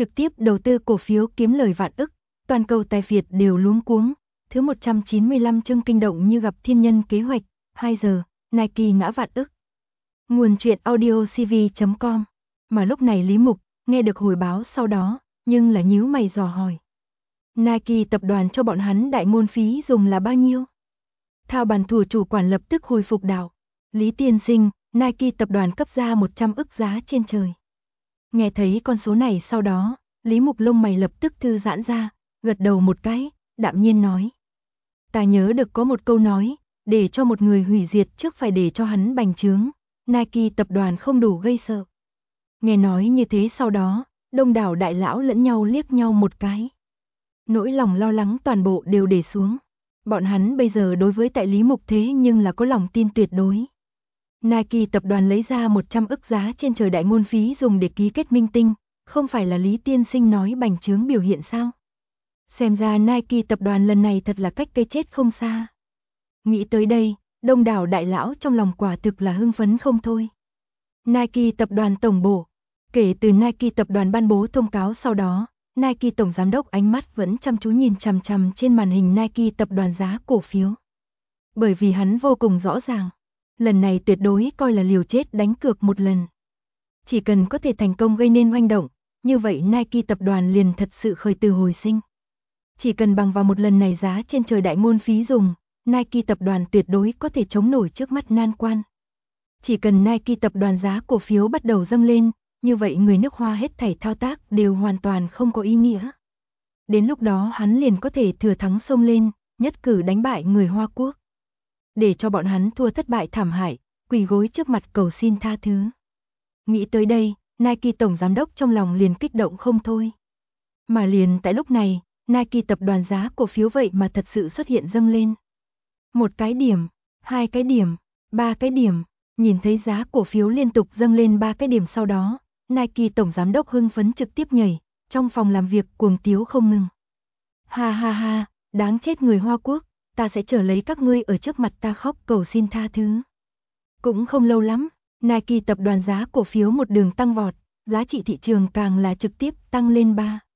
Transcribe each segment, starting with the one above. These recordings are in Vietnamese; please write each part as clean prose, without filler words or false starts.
trực tiếp đầu tư cổ phiếu kiếm lời vạn ức, toàn cầu tài Việt đều luống cuống. Thứ 195 chương kinh động như gặp thiên nhân kế hoạch, 2 giờ, Nike ngã vạn ức. Nguồn truyện audio cv.com. Mà lúc này Lý Mục nghe được hồi báo sau đó, nhưng là nhíu mày dò hỏi. Nike tập đoàn cho bọn hắn đại ngôn phí dùng là bao nhiêu? Thao bàn thủ chủ quản lập tức hồi phục đạo. Lý tiên sinh, Nike tập đoàn cấp ra 100 ức giá trên trời. Nghe thấy con số này sau đó, Lý Mục lông mày lập tức thư giãn ra, gật đầu một cái, đạm nhiên nói. Ta nhớ được có một câu nói, để cho một người hủy diệt trước phải để cho hắn bành trướng, Nike tập đoàn không đủ gây sợ. Nghe nói như thế sau đó, đông đảo đại lão lẫn nhau liếc nhau một cái. Nỗi lòng lo lắng toàn bộ đều để xuống. Bọn hắn bây giờ đối với tại Lý Mục thế nhưng là có lòng tin tuyệt đối. Nike tập đoàn lấy ra 100 ức giá trên trời đại ngôn phí dùng để ký kết minh tinh, không phải là Lý tiên sinh nói bành trướng biểu hiện sao? Xem ra Nike tập đoàn lần này thật là cách cái chết không xa. Nghĩ tới đây, đông đảo đại lão trong lòng quả thực là hưng phấn không thôi. Nike tập đoàn tổng bộ. Kể từ Nike tập đoàn ban bố thông cáo sau đó, Nike tổng giám đốc ánh mắt vẫn chăm chú nhìn chằm chằm trên màn hình Nike tập đoàn giá cổ phiếu. Bởi vì hắn vô cùng rõ ràng, lần này tuyệt đối coi là liều chết đánh cược một lần. Chỉ cần có thể thành công gây nên oanh động, như vậy Nike tập đoàn liền thật sự khởi từ hồi sinh. Chỉ cần bằng vào một lần này giá trên trời đại ngôn phí dùng, Nike tập đoàn tuyệt đối có thể chống nổi trước mắt nan quan. Chỉ cần Nike tập đoàn giá cổ phiếu bắt đầu dâng lên, như vậy người nước Hoa hết thảy thao tác đều hoàn toàn không có ý nghĩa. Đến lúc đó hắn liền có thể thừa thắng xông lên, nhất cử đánh bại người Hoa Quốc. Để cho bọn hắn thua thất bại thảm hại, quỳ gối trước mặt cầu xin tha thứ. Nghĩ tới đây, Nike tổng giám đốc trong lòng liền kích động không thôi. Mà liền tại lúc này, Nike tập đoàn giá cổ phiếu vậy mà thật sự xuất hiện dâng lên. 1 cái điểm, 2 cái điểm, 3 cái điểm, nhìn thấy giá cổ phiếu liên tục dâng lên 3 cái điểm sau đó, Nike tổng giám đốc hưng phấn trực tiếp nhảy, trong phòng làm việc cuồng tiếu không ngừng. Ha ha ha, đáng chết người Hoa Quốc, ta sẽ chờ lấy các ngươi ở trước mặt ta khóc cầu xin tha thứ. Cũng không lâu lắm, Nike tập đoàn giá cổ phiếu một đường tăng vọt, giá trị thị trường càng là trực tiếp tăng lên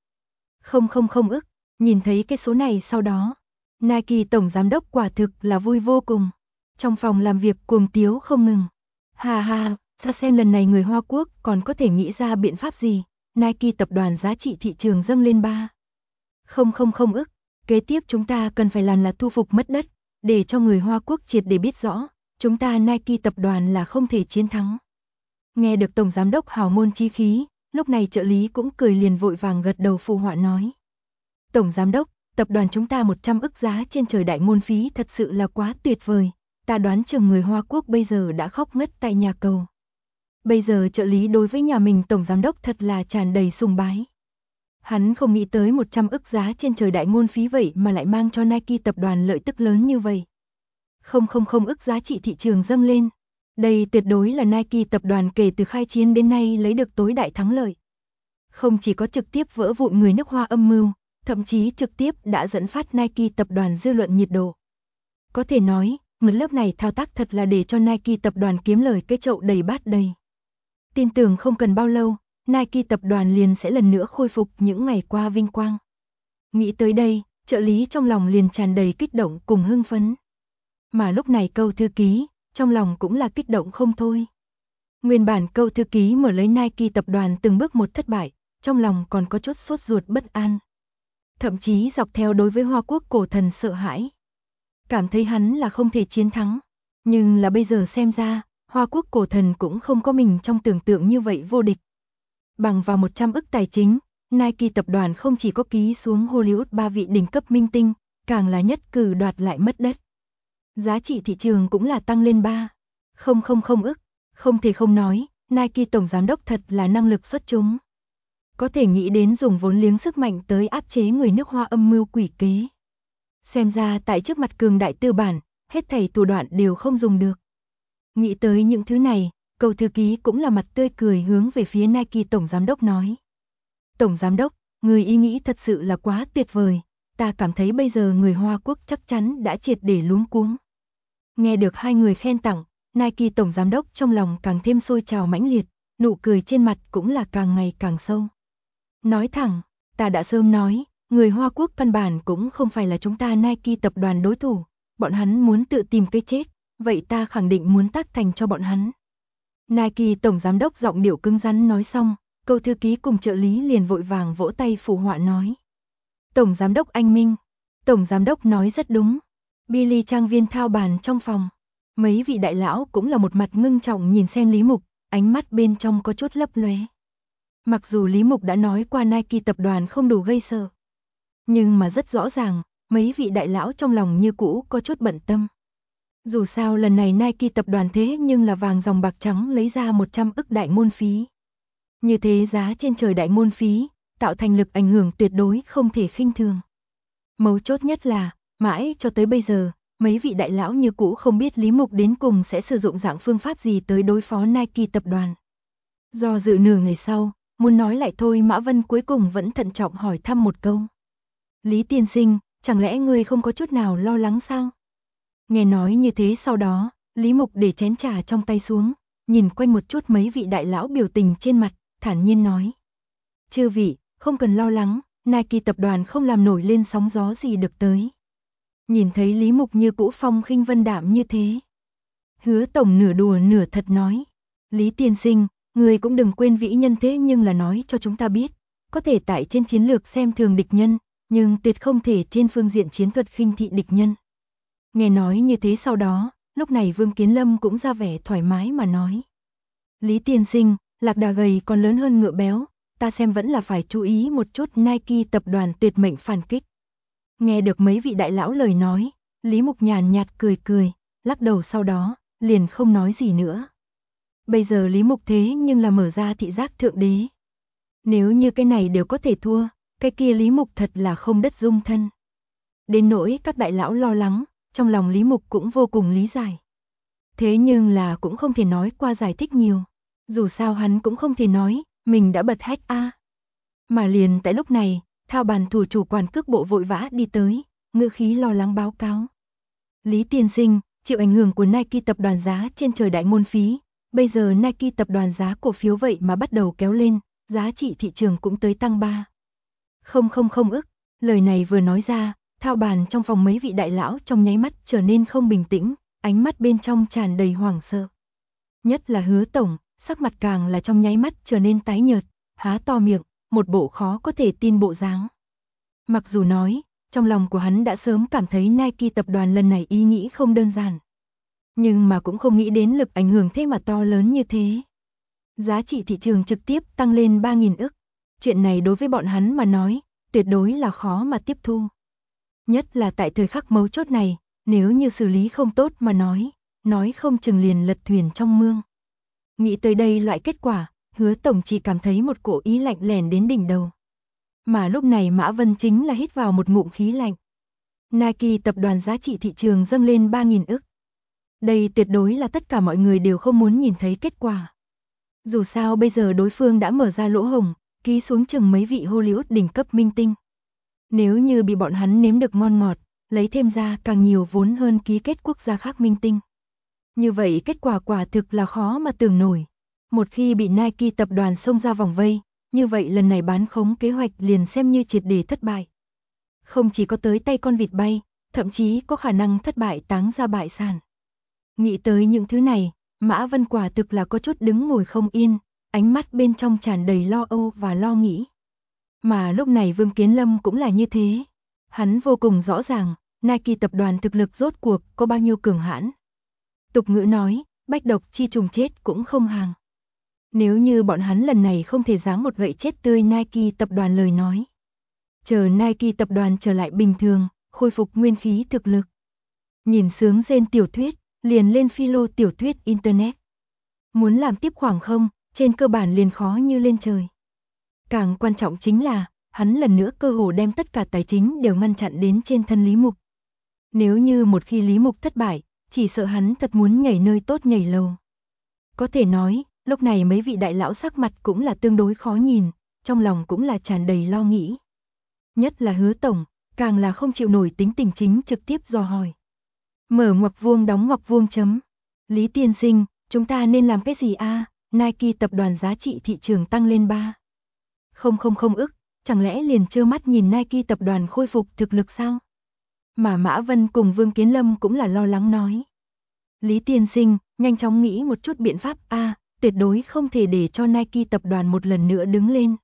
3,000 ức. Nhìn thấy cái số này sau đó, Nike tổng giám đốc quả thực là vui vô cùng. Trong phòng làm việc cuồng tiếu không ngừng. Ha ha, ra xem lần này người Hoa Quốc còn có thể nghĩ ra biện pháp gì. Nike tập đoàn giá trị thị trường dâng lên 3,000 ức. Kế tiếp chúng ta cần phải làm là thu phục mất đất, để cho người Hoa Quốc triệt để biết rõ, chúng ta Nike tập đoàn là không thể chiến thắng. Nghe được tổng giám đốc hào môn chí khí, lúc này trợ lý cũng cười liền vội vàng gật đầu phụ họa nói. Tổng giám đốc, tập đoàn chúng ta 100 ức giá trên trời đại ngôn phí thật sự là quá tuyệt vời, ta đoán chừng người Hoa Quốc bây giờ đã khóc ngất tại nhà cầu. Bây giờ trợ lý đối với nhà mình tổng giám đốc thật là tràn đầy sùng bái. Hắn không nghĩ tới 100 ức giá trên trời đại ngôn phí vậy mà lại mang cho Nike tập đoàn lợi tức lớn như vậy. 000 ức giá trị thị trường dâng lên. Đây tuyệt đối là Nike tập đoàn kể từ khai chiến đến nay lấy được tối đại thắng lợi. Không chỉ có trực tiếp vỡ vụn người nước Hoa âm mưu, thậm chí trực tiếp đã dẫn phát Nike tập đoàn dư luận nhiệt độ. Có thể nói, một lớp này thao tác thật là để cho Nike tập đoàn kiếm lời cái chậu đầy bát đầy. Tin tưởng không cần bao lâu, Nike tập đoàn liền sẽ lần nữa khôi phục những ngày qua vinh quang. Nghĩ tới đây, trợ lý trong lòng liền tràn đầy kích động cùng hưng phấn. Mà lúc này Câu thư ký, trong lòng cũng là kích động không thôi. Nguyên bản Câu thư ký mở lấy Nike tập đoàn từng bước một thất bại, trong lòng còn có chút sốt ruột bất an. Thậm chí dọc theo đối với Hoa Quốc cổ thần sợ hãi. Cảm thấy hắn là không thể chiến thắng. Nhưng là bây giờ xem ra, Hoa Quốc cổ thần cũng không có mình trong tưởng tượng như vậy vô địch. Bằng vào 100 ức tài chính, Nike tập đoàn không chỉ có ký xuống Hollywood 3 vị đỉnh cấp minh tinh, càng là nhất cử đoạt lại mất đất. Giá trị thị trường cũng là tăng lên 3,000 ức. Không thể không nói, Nike tổng giám đốc thật là năng lực xuất chúng. Có thể nghĩ đến dùng vốn liếng sức mạnh tới áp chế người nước Hoa âm mưu quỷ kế. Xem ra tại trước mặt cường đại tư bản, hết thảy thủ đoạn đều không dùng được. Nghĩ tới những thứ này, Câu thư ký cũng là mặt tươi cười hướng về phía Nike tổng giám đốc nói. Tổng giám đốc, người ý nghĩ thật sự là quá tuyệt vời, ta cảm thấy bây giờ người Hoa Quốc chắc chắn đã triệt để luống cuống. Nghe được hai người khen tặng, Nike tổng giám đốc trong lòng càng thêm sôi trào mãnh liệt, nụ cười trên mặt cũng là càng ngày càng sâu. Nói thẳng, ta đã sớm nói, người Hoa Quốc căn bản cũng không phải là chúng ta Nike tập đoàn đối thủ, bọn hắn muốn tự tìm cái chết, vậy ta khẳng định muốn tác thành cho bọn hắn. Nike tổng giám đốc giọng điệu cứng rắn nói xong, Câu thư ký cùng trợ lý liền vội vàng vỗ tay phụ họa nói. Tổng giám đốc anh minh, tổng giám đốc nói rất đúng. Billy trang viên thao bàn trong phòng. Mấy vị đại lão cũng là một mặt ngưng trọng nhìn xem Lý Mục, ánh mắt bên trong có chút lấp lóe. Mặc dù Lý Mục đã nói qua Nike tập đoàn không đủ gây sợ, nhưng mà rất rõ ràng, mấy vị đại lão trong lòng như cũ có chút bận tâm. Dù sao lần này Nike tập đoàn thế nhưng là vàng dòng bạc trắng lấy ra 100 ức đại môn phí. Như thế giá trên trời đại môn phí, tạo thành lực ảnh hưởng tuyệt đối không thể khinh thường. Mấu chốt nhất là, mãi cho tới bây giờ, mấy vị đại lão như cũ không biết Lý Mục đến cùng sẽ sử dụng dạng phương pháp gì tới đối phó Nike tập đoàn. Do dự nửa ngày sau, muốn nói lại thôi Mã Vân cuối cùng vẫn thận trọng hỏi thăm một câu. Lý tiên sinh, chẳng lẽ ngươi không có chút nào lo lắng sao? Nghe nói như thế sau đó, Lý Mục để chén trà trong tay xuống, nhìn quanh một chút mấy vị đại lão biểu tình trên mặt, thản nhiên nói. Chư vị, không cần lo lắng, Nike tập đoàn không làm nổi lên sóng gió gì được tới. Nhìn thấy Lý Mục như cũ phong khinh vân đạm như thế. Hứa tổng nửa đùa nửa thật nói. Lý tiên sinh, người cũng đừng quên vĩ nhân thế nhưng là nói cho chúng ta biết. Có thể tại trên chiến lược xem thường địch nhân, nhưng tuyệt không thể trên phương diện chiến thuật khinh thị địch nhân. Nghe nói như thế sau đó, lúc này Vương Kiến Lâm cũng ra vẻ thoải mái mà nói. Lý tiên sinh, lạc đà gầy còn lớn hơn ngựa béo, ta xem vẫn là phải chú ý một chút Nike tập đoàn tuyệt mệnh phản kích. Nghe được mấy vị đại lão lời nói, Lý Mục nhàn nhạt cười cười, lắc đầu sau đó, liền không nói gì nữa. Bây giờ Lý Mục thế nhưng là mở ra thị giác thượng đế. Nếu như cái này đều có thể thua, cái kia Lý Mục thật là không đất dung thân. Đến nỗi các đại lão lo lắng, trong lòng Lý Mục cũng vô cùng lý giải. Thế nhưng là cũng không thể nói qua giải thích nhiều. Dù sao hắn cũng không thể nói, mình đã bật hack a. Mà liền tại lúc này, thao bàn thủ chủ quản cước bộ vội vã đi tới, ngữ khí lo lắng báo cáo. Lý tiên sinh, chịu ảnh hưởng của Nike tập đoàn giá trên trời đại môn phí, bây giờ Nike tập đoàn giá cổ phiếu vậy mà bắt đầu kéo lên, giá trị thị trường cũng tới tăng 3,000 ức. Lời này vừa nói ra, thao bàn trong phòng mấy vị đại lão trong nháy mắt trở nên không bình tĩnh, ánh mắt bên trong tràn đầy hoảng sợ. Nhất là Hứa tổng, sắc mặt càng là trong nháy mắt trở nên tái nhợt, há to miệng, một bộ khó có thể tin bộ dáng. Mặc dù nói, trong lòng của hắn đã sớm cảm thấy Nike tập đoàn lần này ý nghĩ không đơn giản. Nhưng mà cũng không nghĩ đến lực ảnh hưởng thế mà to lớn như thế. Giá trị thị trường trực tiếp tăng lên 3.000 ức. Chuyện này đối với bọn hắn mà nói, tuyệt đối là khó mà tiếp thu. Nhất là tại thời khắc mấu chốt này, nếu như xử lý không tốt mà nói không chừng liền lật thuyền trong mương. Nghĩ tới đây loại kết quả, Hứa tổng chỉ cảm thấy một cổ ý lạnh lèn đến đỉnh đầu. Mà lúc này Mã Vân chính là hít vào một ngụm khí lạnh. Nike tập đoàn giá trị thị trường dâng lên 3.000 ức. Đây tuyệt đối là tất cả mọi người đều không muốn nhìn thấy kết quả. Dù sao bây giờ đối phương đã mở ra lỗ hổng, ký xuống chừng mấy vị Hollywood đỉnh cấp minh tinh. Nếu như bị bọn hắn nếm được ngon ngọt, lấy thêm ra càng nhiều vốn hơn ký kết quốc gia khác minh tinh. Như vậy kết quả quả thực là khó mà tưởng nổi. Một khi bị Nike tập đoàn xông ra vòng vây, như vậy lần này bán khống kế hoạch liền xem như triệt để thất bại. Không chỉ có tới tay con vịt bay, thậm chí có khả năng thất bại táng ra bại sản. Nghĩ tới những thứ này, Mã Vân quả thực là có chút đứng ngồi không yên, ánh mắt bên trong tràn đầy lo âu và lo nghĩ. Mà lúc này Vương Kiến Lâm cũng là như thế. Hắn vô cùng rõ ràng, Nike tập đoàn thực lực rốt cuộc có bao nhiêu cường hãn. Tục ngữ nói, bách độc chi trùng chết cũng không hàng. Nếu như bọn hắn lần này không thể giáng một gậy chết tươi Nike tập đoàn lời nói. Chờ Nike tập đoàn trở lại bình thường, khôi phục nguyên khí thực lực. Nhìn sướng rên tiểu thuyết, liền lên philo tiểu thuyết Internet. Muốn làm tiếp khoảng không, trên cơ bản liền khó như lên trời. Càng quan trọng chính là, hắn lần nữa cơ hồ đem tất cả tài chính đều ngăn chặn đến trên thân Lý Mục. Nếu như một khi Lý Mục thất bại, chỉ sợ hắn thật muốn nhảy nơi tốt nhảy lầu. Có thể nói, lúc này mấy vị đại lão sắc mặt cũng là tương đối khó nhìn, trong lòng cũng là tràn đầy lo nghĩ. Nhất là Hứa tổng, càng là không chịu nổi tính tình chính trực tiếp dò hỏi. Mở ngoặc vuông đóng ngoặc vuông chấm. Lý tiên sinh, chúng ta nên làm cái gì a? Nike tập đoàn giá trị thị trường tăng lên 3,000 Không ức, chẳng lẽ liền trơ mắt nhìn Nike tập đoàn khôi phục thực lực sao? Mà Mã Vân cùng Vương Kiến Lâm cũng là lo lắng nói. Lý tiên sinh, nhanh chóng nghĩ một chút biện pháp tuyệt đối không thể để cho Nike tập đoàn một lần nữa đứng lên.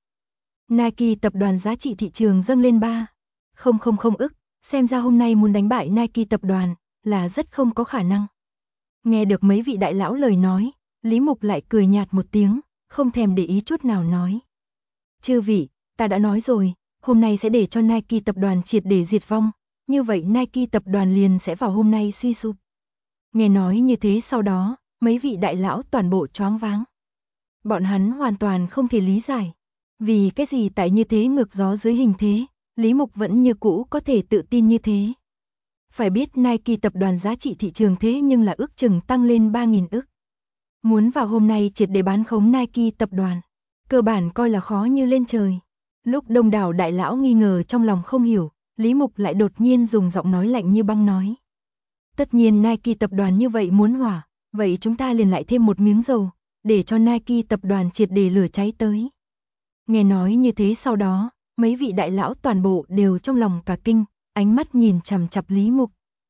Nike tập đoàn giá trị thị trường dâng lên 000 ức, xem ra hôm nay muốn đánh bại Nike tập đoàn là rất không có khả năng. Nghe được mấy vị đại lão lời nói, Lý Mục lại cười nhạt một tiếng, không thèm để ý chút nào nói. Chư vị, ta đã nói rồi, hôm nay sẽ để cho Nike tập đoàn triệt để diệt vong, như vậy Nike tập đoàn liền sẽ vào hôm nay suy sụp. Nghe nói như thế sau đó, mấy vị đại lão toàn bộ choáng váng. Bọn hắn hoàn toàn không thể lý giải. Vì cái gì tại như thế ngược gió dưới hình thế, Lý Mục vẫn như cũ có thể tự tin như thế. Phải biết Nike tập đoàn giá trị thị trường thế nhưng là ước chừng tăng lên 3.000 ức. Muốn vào hôm nay triệt để bán khống Nike tập đoàn, cơ bản coi là khó như lên trời. Lúc đông đảo đại lão nghi ngờ trong lòng không hiểu, Lý Mục lại đột nhiên dùng giọng nói lạnh như băng nói. Tất nhiên Nike tập đoàn như vậy muốn hỏa, vậy chúng ta liền lại thêm một miếng dầu, để cho Nike tập đoàn triệt để lửa cháy tới. Nghe nói như thế sau đó, mấy vị đại lão toàn bộ đều trong lòng cả kinh, ánh mắt nhìn chằm chằm Lý Mục.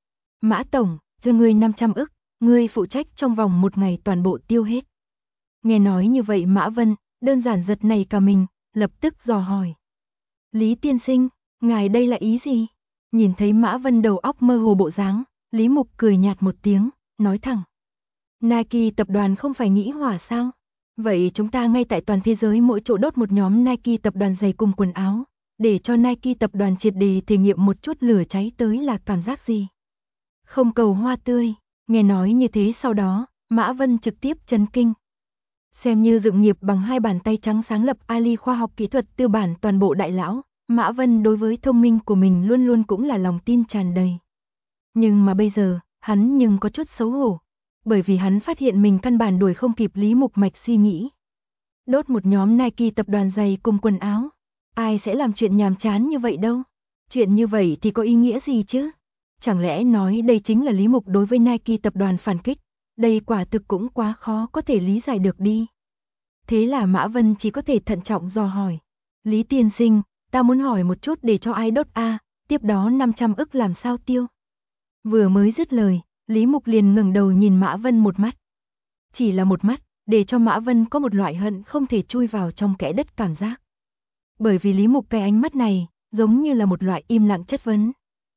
Mã Tổng, cho ngươi 500 ức, ngươi phụ trách trong vòng một ngày toàn bộ tiêu hết. Nghe nói như vậy Mã Vân, đơn giản giật nảy cả mình, lập tức dò hỏi. Lý tiên sinh, ngài đây là ý gì? Nhìn thấy Mã Vân đầu óc mơ hồ bộ dáng, Lý Mục cười nhạt một tiếng, nói thẳng. Nike tập đoàn không phải nghĩ hỏa sao? Vậy chúng ta ngay tại toàn thế giới mỗi chỗ đốt một nhóm Nike tập đoàn giày cùng quần áo, để cho Nike tập đoàn triệt để thể nghiệm một chút lửa cháy tới là cảm giác gì? Không cầu hoa tươi, nghe nói như thế sau đó, Mã Vân trực tiếp chấn kinh. Xem như dựng nghiệp bằng hai bàn tay trắng sáng lập Ali khoa học kỹ thuật tư bản toàn bộ đại lão, Mã Vân đối với thông minh của mình luôn luôn cũng là lòng tin tràn đầy. Nhưng mà bây giờ, hắn nhưng có chút xấu hổ, bởi vì hắn phát hiện mình căn bản đuổi không kịp Lý Mục mạch suy nghĩ. Đốt một nhóm Nike tập đoàn giày cùng quần áo, ai sẽ làm chuyện nhàm chán như vậy đâu? Chuyện như vậy thì có ý nghĩa gì chứ? Chẳng lẽ nói đây chính là Lý Mục đối với Nike tập đoàn phản kích? Đây quả thực cũng quá khó có thể lý giải được đi. Thế là Mã Vân chỉ có thể thận trọng dò hỏi. Lý tiên sinh, ta muốn hỏi một chút để cho ai đốt tiếp đó 500 ức làm sao tiêu? Vừa mới dứt lời, Lý Mục liền ngẩng đầu nhìn Mã Vân một mắt. Chỉ là một mắt, để cho Mã Vân có một loại hận không thể chui vào trong kẽ đất cảm giác. Bởi vì Lý Mục cái ánh mắt này, giống như là một loại im lặng chất vấn.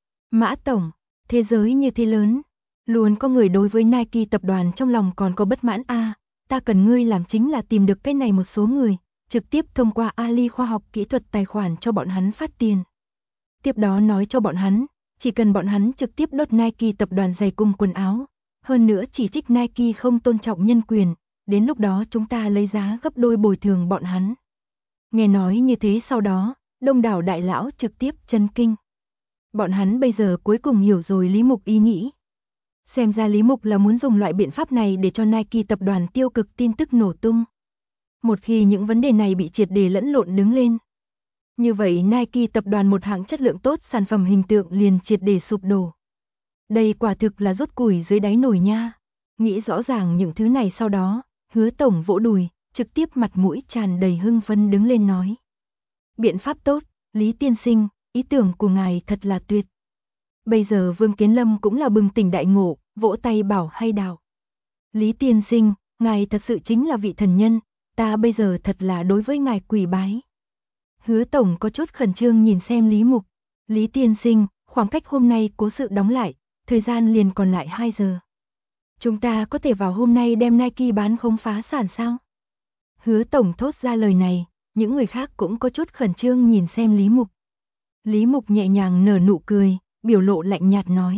Mã Tổng, thế giới như thế lớn, luôn có người đối với Nike tập đoàn trong lòng còn có bất mãn ta cần ngươi làm chính là tìm được cái này một số người, trực tiếp thông qua Ali khoa học kỹ thuật tài khoản cho bọn hắn phát tiền. Tiếp đó nói cho bọn hắn, chỉ cần bọn hắn trực tiếp đốt Nike tập đoàn giày cùng quần áo, hơn nữa chỉ trích Nike không tôn trọng nhân quyền, đến lúc đó chúng ta lấy giá gấp đôi bồi thường bọn hắn. Nghe nói như thế sau đó, đông đảo đại lão trực tiếp chấn kinh. Bọn hắn bây giờ cuối cùng hiểu rồi Lý Mục ý nghĩ. Xem ra Lý Mục là muốn dùng loại biện pháp này để cho Nike tập đoàn tiêu cực tin tức nổ tung. Một khi những vấn đề này bị triệt để lẫn lộn đứng lên, như vậy Nike tập đoàn một hãng chất lượng tốt sản phẩm hình tượng liền triệt để sụp đổ. Đây quả thực là rút củi dưới đáy nồi nha. Nghĩ rõ ràng những thứ này sau đó, Hứa Tổng vỗ đùi, trực tiếp mặt mũi tràn đầy hưng phấn đứng lên nói. Biện pháp tốt, Lý tiên sinh, ý tưởng của ngài thật là tuyệt. Bây giờ Vương Kiến Lâm cũng là bừng tỉnh đại ngộ, vỗ tay bảo hay đào. Lý tiên sinh, ngài thật sự chính là vị thần nhân, ta bây giờ thật là đối với ngài quỳ bái. Hứa Tổng có chút khẩn trương nhìn xem Lý Mục. Lý tiên sinh, khoảng cách hôm nay cố sự đóng lại, thời gian liền còn lại 2 giờ. Chúng ta có thể vào hôm nay đem Nike bán không phá sản sao? Hứa Tổng thốt ra lời này, những người khác cũng có chút khẩn trương nhìn xem Lý Mục. Lý Mục nhẹ nhàng nở nụ cười, biểu lộ lạnh nhạt nói.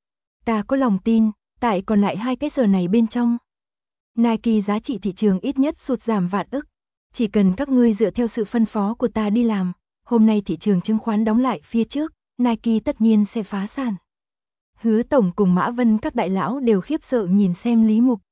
Ta có lòng tin, tại còn lại 2 cái giờ này bên trong. Nike giá trị thị trường ít nhất sụt giảm vạn ức. Chỉ cần các ngươi dựa theo sự phân phó của ta đi làm, hôm nay thị trường chứng khoán đóng lại phía trước, Nike tất nhiên sẽ phá sản. Hứa Tổng cùng Mã Vân các đại lão đều khiếp sợ nhìn xem Lý Mục.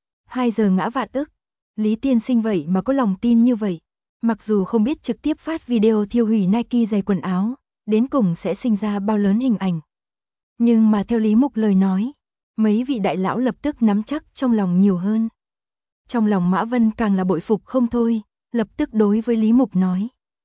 2 giờ ngã vạn ức. Lý tiên sinh vậy mà có lòng tin như vậy. Mặc dù không biết trực tiếp phát video thiêu hủy Nike giày quần áo, đến cùng sẽ sinh ra bao lớn hình ảnh. Nhưng mà theo Lý Mục lời nói, mấy vị đại lão lập tức nắm chắc trong lòng nhiều hơn. Trong lòng Mã Vân càng là bội phục không thôi, lập tức đối với Lý Mục nói.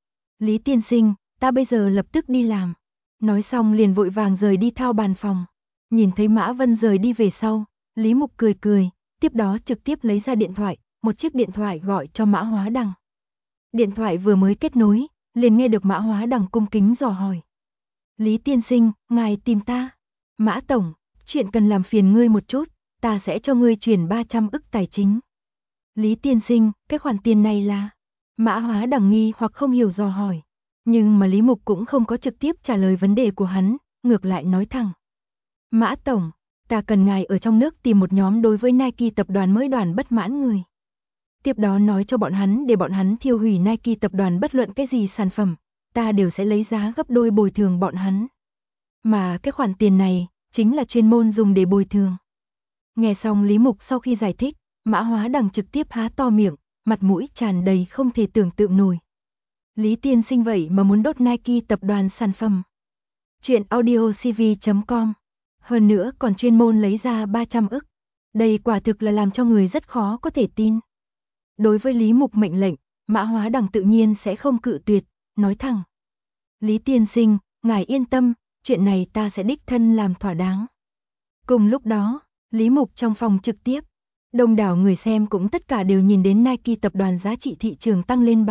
Lý tiên sinh, ta bây giờ lập tức đi làm. Nói xong liền vội vàng rời đi thao bàn phòng. Nhìn thấy Mã Vân rời đi về sau, Lý Mục cười cười, tiếp đó trực tiếp lấy ra điện thoại, một chiếc điện thoại gọi cho Mã Hóa Đằng. Điện thoại vừa mới kết nối, liền nghe được Mã Hóa Đằng cung kính dò hỏi. Lý tiên sinh, ngài tìm ta. Mã tổng, chuyện cần làm phiền ngươi một chút, ta sẽ cho ngươi chuyển 300 ức tài chính. Lý tiên sinh, cái khoản tiền này là... Mã Hóa Đằng nghi hoặc không hiểu dò hỏi. Nhưng mà Lý Mục cũng không có trực tiếp trả lời vấn đề của hắn, ngược lại nói thẳng. Mã tổng, ta cần ngài ở trong nước tìm một nhóm đối với Nike tập đoàn mới đoàn bất mãn người. Tiếp đó nói cho bọn hắn để bọn hắn thiêu hủy Nike tập đoàn bất luận cái gì sản phẩm, ta đều sẽ lấy giá gấp đôi bồi thường bọn hắn. Mà cái khoản tiền này, chính là chuyên môn dùng để bồi thường. Nghe xong Lý Mục sau khi giải thích, Mã Hóa Đằng trực tiếp há to miệng, mặt mũi tràn đầy không thể tưởng tượng nổi. Lý tiên sinh vậy mà muốn đốt Nike tập đoàn sản phẩm. Chuyện audiocv.com. Hơn nữa còn chuyên môn lấy ra 300 ức. Đây quả thực là làm cho người rất khó có thể tin. Đối với Lý Mục mệnh lệnh, Mã Hóa Đằng tự nhiên sẽ không cự tuyệt, nói thẳng. Lý tiên sinh, ngài yên tâm, chuyện này ta sẽ đích thân làm thỏa đáng. Cùng lúc đó, Lý Mục trong phòng trực tiếp, đông đảo người xem cũng tất cả đều nhìn đến Nike tập đoàn giá trị thị trường tăng lên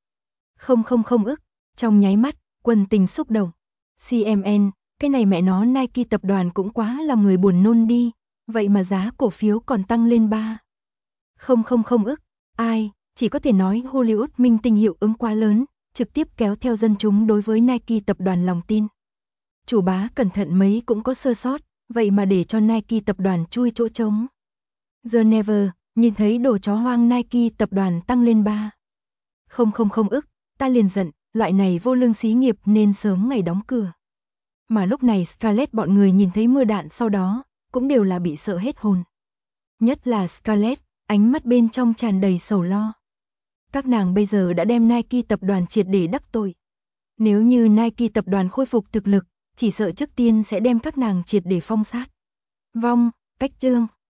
3,000 ức, trong nháy mắt, quần tình xúc động. CMN, cái này mẹ nó Nike tập đoàn cũng quá làm người buồn nôn đi, vậy mà giá cổ phiếu còn tăng lên 3,000 ức. Ai, chỉ có thể nói Hollywood minh tinh hiệu ứng quá lớn, trực tiếp kéo theo dân chúng đối với Nike tập đoàn lòng tin. Chủ bá cẩn thận mấy cũng có sơ sót, vậy mà để cho Nike tập đoàn chui chỗ trống. The Never, nhìn thấy đồ chó hoang Nike tập đoàn tăng lên 3,000 ức, ta liền giận, loại này vô lương xí nghiệp nên sớm ngày đóng cửa. Mà lúc này Scarlett bọn người nhìn thấy mưa đạn sau đó, cũng đều là bị sợ hết hồn. Nhất là Scarlett, ánh mắt bên trong tràn đầy sầu lo. Các nàng bây giờ đã đem Nike tập đoàn triệt để đắc tội. Nếu như Nike tập đoàn khôi phục thực lực, chỉ sợ trước tiên sẽ đem các nàng triệt để phong sát. Vong, cách chương.